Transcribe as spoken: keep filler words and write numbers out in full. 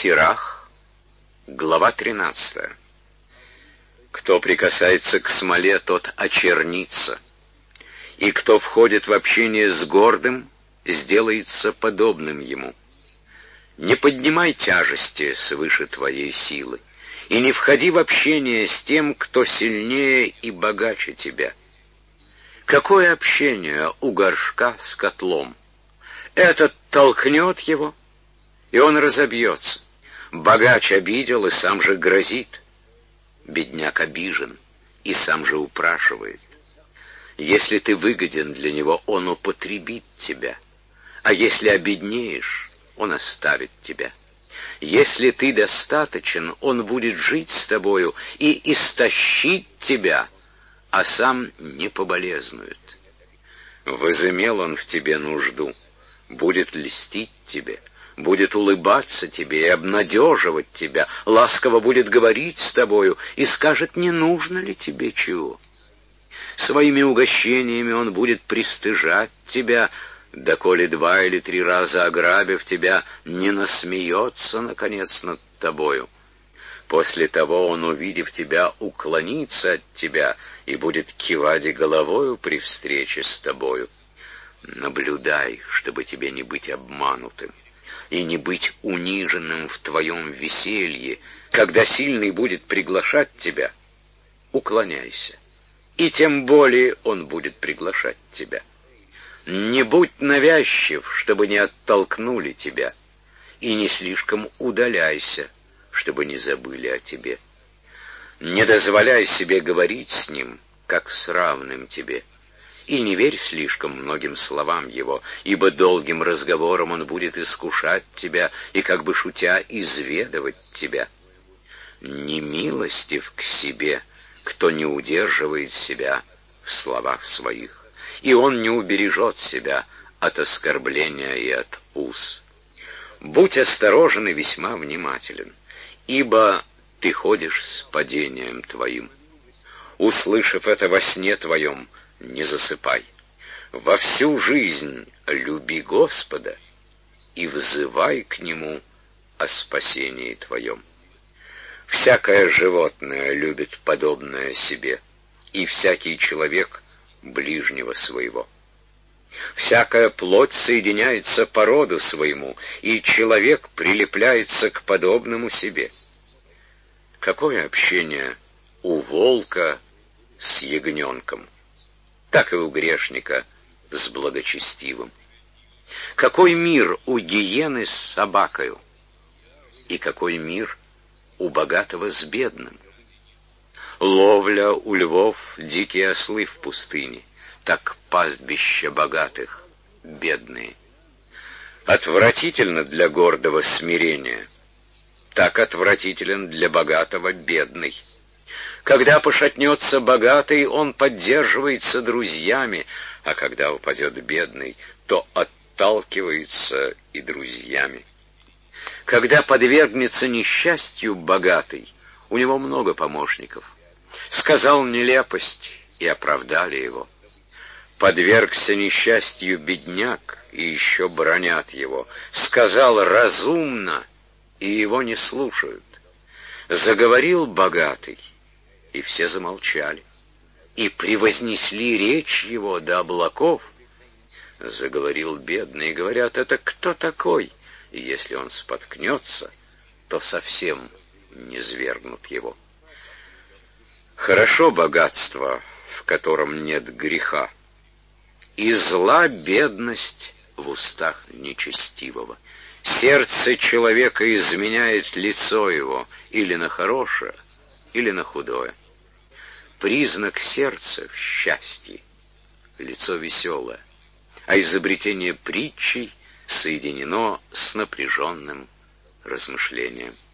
Сирах, глава тринадцатая. Кто прикасается к смоле, тот очернится, и кто входит в общение с гордым, сделается подобным ему. Не поднимай тяжести свыше твоей силы, и не входи в общение с тем, кто сильнее и богаче тебя. Какое общение у горшка с котлом? Этот толкнет его, и он разобьется. Богач обидел и сам же грозит. Бедняк обижен и сам же упрашивает. Если ты выгоден для него, он употребит тебя, а если обеднеешь, он оставит тебя. Если ты достаточен, он будет жить с тобою и истощит тебя, а сам не поболезнует. Возымел он в тебе нужду, будет льстить тебе, будет улыбаться тебе и обнадеживать тебя, ласково будет говорить с тобою и скажет, не нужно ли тебе чего. Своими угощениями он будет пристыжать тебя, доколе два или три раза ограбив тебя, не насмеется, наконец, над тобою. После того он, увидев тебя, уклонится от тебя и будет кивать головою при встрече с тобою. Наблюдай, чтобы тебе не быть обманутым и не быть униженным в твоем веселье. Когда сильный будет приглашать тебя, уклоняйся, и тем более он будет приглашать тебя. Не будь навязчив, чтобы не оттолкнули тебя, и не слишком удаляйся, чтобы не забыли о тебе. Не дозволяй себе говорить с ним, как с равным тебе, и не верь слишком многим словам его, ибо долгим разговором он будет искушать тебя и, как бы шутя, изведывать тебя. Не милостив к себе, кто не удерживает себя в словах своих, и он не убережет себя от оскорбления и от уз. Будь осторожен и весьма внимателен, ибо ты ходишь с падением твоим. Услышав это во сне твоем, не засыпай. Во всю жизнь люби Господа и взывай к Нему о спасении твоем. Всякое животное любит подобное себе, и всякий человек ближнего своего. Всякая плоть соединяется по роду своему, и человек прилепляется к подобному себе. Какое общение у волка с ягненком, так и у грешника с благочестивым. Какой мир у гиены с собакою, и какой мир у богатого с бедным. Ловля у львов, дикие ослы в пустыне, так пастбища богатых бедные. Отвратительно для гордого смирение, так отвратителен для богатого бедный. Когда пошатнется богатый, он поддерживается друзьями, а когда упадет бедный, то отталкивается и друзьями. Когда подвергнется несчастью богатый, у него много помощников. Сказал нелепость, и оправдали его. Подвергся несчастью бедняк, и еще бранят его. Сказал разумно, и его не слушают. Заговорил богатый, и все замолчали, и превознесли речь его до облаков. Заговорил бедный, и говорят, это кто такой? И если он споткнется, то совсем не свергнут его. Хорошо богатство, в котором нет греха, и зла бедность в устах нечестивого. Сердце человека изменяет лицо его или на хорошее, или на худое. Признак сердца в счастье — лицо веселое, а изобретение притчей соединено с напряженным размышлением.